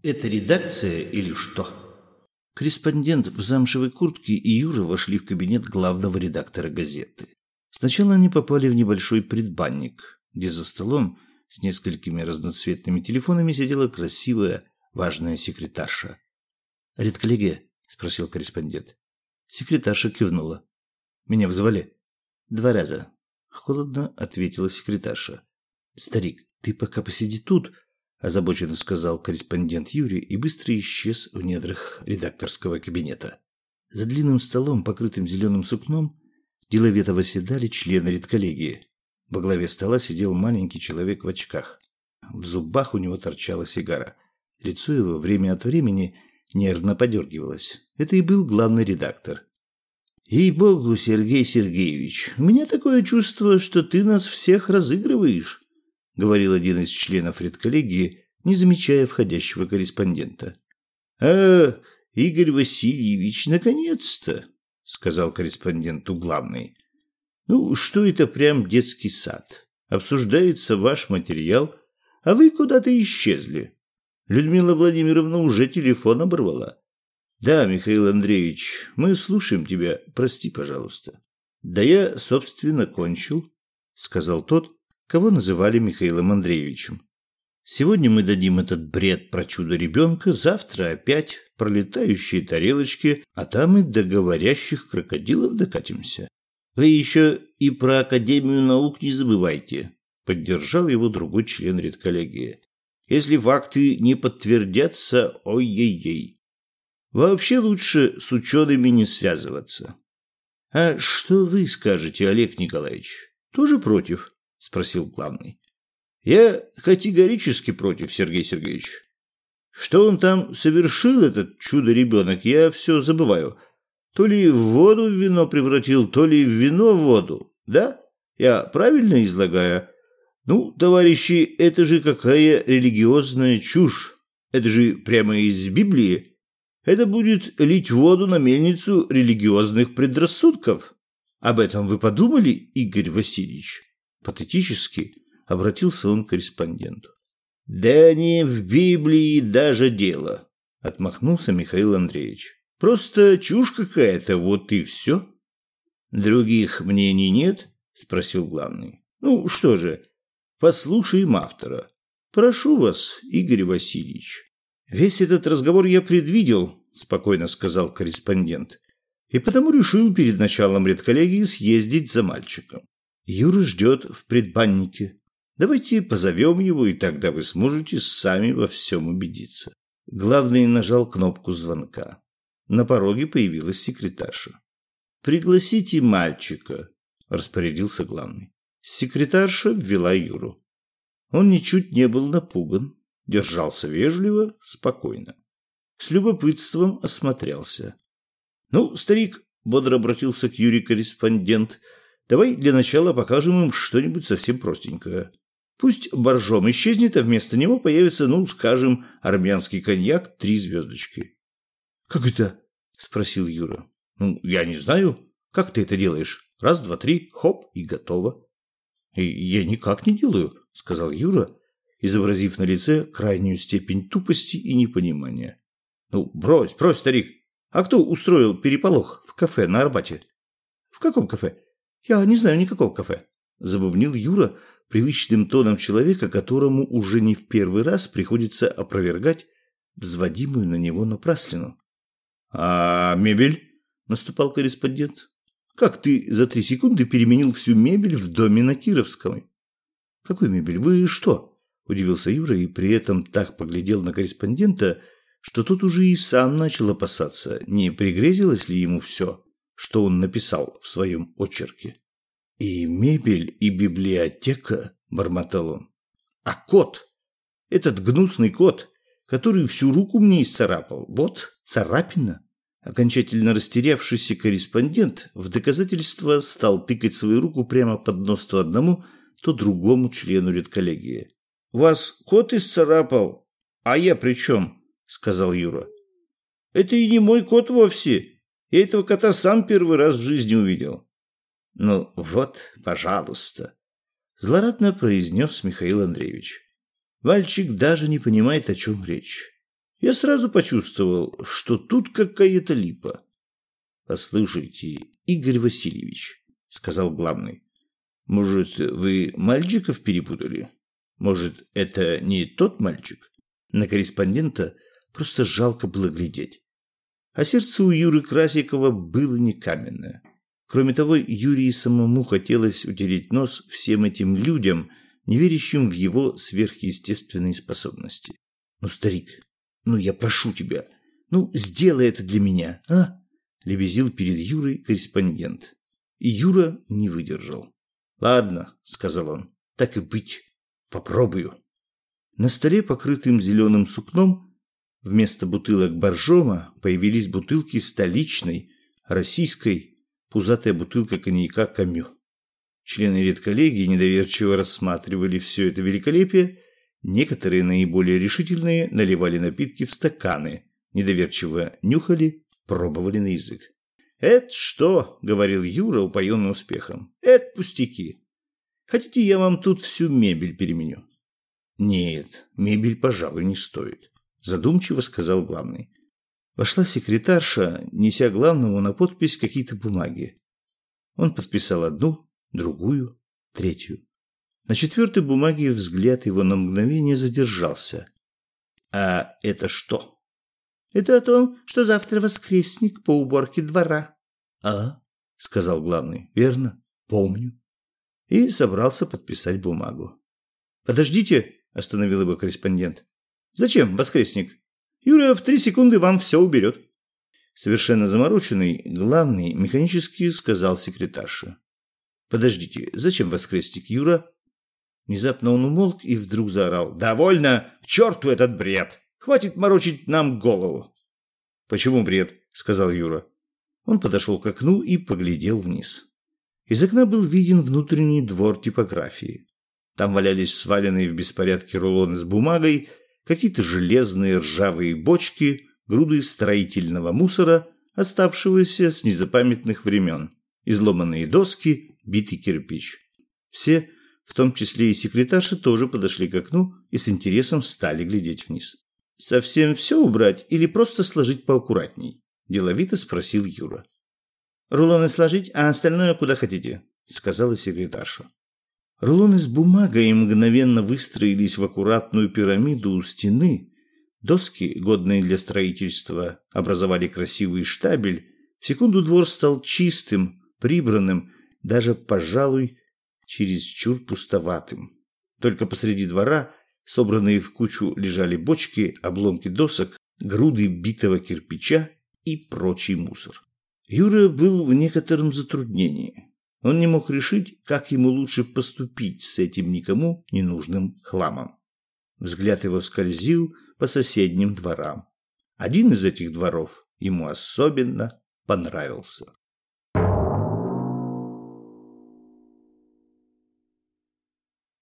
Это редакция или что? Корреспондент в замшевой куртке и Юра вошли в кабинет главного редактора газеты. Сначала они попали в небольшой предбанник, где за столом с несколькими разноцветными телефонами сидела красивая, важная секретарша. «Редколлегия?» – спросил корреспондент. Секретарша кивнула. «Меня вызывали?» «2 раза». Холодно ответила секретарша. «Старик, ты пока посиди тут», – озабоченно сказал корреспондент Юрий и быстро исчез в недрах редакторского кабинета. За длинным столом, покрытым зеленым сукном, деловито восседали члены редколлегии. Во главе стола сидел маленький человек в очках. В зубах у него торчала сигара. Лицо его время от времени нервно подергивалось. Это и был главный редактор. «Ей-богу, Сергей Сергеевич, у меня такое чувство, что ты нас всех разыгрываешь», — говорил один из членов редколлегии, не замечая входящего корреспондента. Игорь Васильевич, наконец-то», — сказал корреспонденту главный. «Ну, что это прям детский сад? Обсуждается ваш материал, а вы куда-то исчезли. Людмила Владимировна уже телефон оборвала». «Да, Михаил Андреевич, мы слушаем тебя. Прости, пожалуйста». «Да я, собственно, кончил», — сказал тот, кого называли Михаилом Андреевичем. «Сегодня мы дадим этот бред про чудо-ребенка, завтра опять пролетающие тарелочки, а там и до говорящих крокодилов докатимся. Вы еще и про Академию наук не забывайте», — поддержал его другой член редколлегии. «Если факты не подтвердятся, ой-ей-ей. Вообще лучше с учеными не связываться». «А что вы скажете, Олег Николаевич? Тоже против?» – спросил главный. «Я категорически против, Сергей Сергеевич. Что он там совершил, этот чудо-ребенок, я все забываю. То ли в воду в вино превратил, то ли в вино в воду. Да? Я правильно излагаю? Ну, товарищи, это же какая религиозная чушь. Это же прямо из Библии. Это будет лить воду на мельницу религиозных предрассудков. Об этом вы подумали, Игорь Васильевич?» Патетически обратился он к корреспонденту. «Да не в Библии даже дело», — отмахнулся Михаил Андреевич. «Просто чушь какая-то, вот и все». «Других мнений нет?» — спросил главный. «Ну что же, послушаем автора. Прошу вас, Игорь Васильевич». «Весь этот разговор я предвидел», — спокойно сказал корреспондент, «и потому решил перед началом редколлегии съездить за мальчиком. Юра ждет в предбаннике. Давайте позовем его, и тогда вы сможете сами во всем убедиться». Главный нажал кнопку звонка. На пороге появилась секретарша. «Пригласите мальчика», — распорядился главный. Секретарша ввела Юру. Он ничуть не был напуган. Держался вежливо, спокойно. С любопытством осмотрелся. «Ну, старик», — бодро обратился к Юрию корреспондент, «давай для начала покажем им что-нибудь совсем простенькое. Пусть боржом исчезнет, а вместо него появится, ну, скажем, армянский коньяк 3 звездочки». «Как это?» — спросил Юра. «Ну, я не знаю. Как ты это делаешь? 1, 2, 3, хоп, и готово». «Я никак не делаю», — сказал Юра, изобразив на лице крайнюю степень тупости и непонимания. «Ну, брось, старик. А кто устроил переполох в кафе на Арбате?» «В каком кафе? Я не знаю никакого кафе», — забубнил Юра привычным тоном человека, которому уже не в первый раз приходится опровергать взводимую на него напраслину. «А мебель?» — наступал корреспондент. «Как ты за 3 секунды переменил всю мебель в доме на Кировской?» «Какую мебель? Вы что?» — удивился Юра и при этом так поглядел на корреспондента, что тот уже и сам начал опасаться, не пригрезилось ли ему все, что он написал в своем очерке. «И мебель, и библиотека», — бормотал он. «А кот? Этот гнусный кот, который всю руку мне исцарапал. Вот царапина». Окончательно растерявшийся корреспондент в доказательство стал тыкать свою руку прямо под нос то одному, то другому члену редколлегии. «Вас кот исцарапал? А я при чем?» — сказал Юра. «Это и не мой кот вовсе. Я этого кота сам первый раз в жизни увидел». «Ну вот, пожалуйста», — злорадно произнес Михаил Андреевич. «Мальчик даже не понимает, о чем речь. Я сразу почувствовал, что тут какая-то липа. «Послушайте, Игорь Васильевич», — сказал главный, — «может, вы мальчиков перепутали? Может, это не тот мальчик?» На корреспондента просто жалко было глядеть. А сердце у Юры Красикова было не каменное. Кроме того, Юрию самому хотелось утереть нос всем этим людям, не верящим в его сверхъестественные способности. «Ну, старик, ну, я прошу тебя, ну, сделай это для меня, а?» — лебезил перед Юрой корреспондент. И Юра не выдержал. «Ладно», — сказал он, — «так и быть, попробую». На столе, покрытым зеленым сукном, вместо бутылок боржома появились бутылки столичной, российской, пузатая бутылка коньяка «Камю». Члены редколлегии недоверчиво рассматривали все это великолепие. Некоторые, наиболее решительные, наливали напитки в стаканы, недоверчиво нюхали, пробовали на язык. «Это что?» — говорил Юра, упоенный успехом. «Это пустяки. Хотите, я вам тут всю мебель переменю?» «Нет, мебель, пожалуй, не стоит», — задумчиво сказал главный. Вошла секретарша, неся главному на подпись какие-то бумаги. Он подписал одну, другую, третью. На четвертой бумаге взгляд его на мгновение задержался. «А это что?» «Это о том, что завтра воскресник по уборке двора». «А?» — сказал главный. «Верно, помню». И собрался подписать бумагу. «Подождите», — остановил его корреспондент. «Зачем воскресник? Юра в 3 секунды вам все уберет». Совершенно замороченный, главный механически сказал секретарше. «Подождите, зачем воскресник, Юра?» Внезапно он умолк и вдруг заорал. «Довольно! К черту этот бред! Хватит морочить нам голову!» «Почему бред?» — сказал Юра. Он подошел к окну и поглядел вниз. Из окна был виден внутренний двор типографии. Там валялись сваленные в беспорядке рулоны с бумагой, какие-то железные ржавые бочки, груды строительного мусора, оставшегося с незапамятных времен, изломанные доски, битый кирпич. Все, в том числе и секретарша, тоже подошли к окну и с интересом стали глядеть вниз. «Совсем все убрать или просто сложить поаккуратней?» – деловито спросил Юра. «Рулоны сложить, а остальное куда хотите», – сказала секретарша. Рулоны с бумагой мгновенно выстроились в аккуратную пирамиду у стены. Доски, годные для строительства, образовали красивый штабель. В секунду двор стал чистым, прибранным, даже, пожалуй, чересчур пустоватым. Только посреди двора, собранные в кучу, лежали бочки, обломки досок, груды битого кирпича и прочий мусор. Юра был в некотором затруднении. Он не мог решить, как ему лучше поступить с этим никому ненужным хламом. Взгляд его скользил по соседним дворам. Один из этих дворов ему особенно понравился.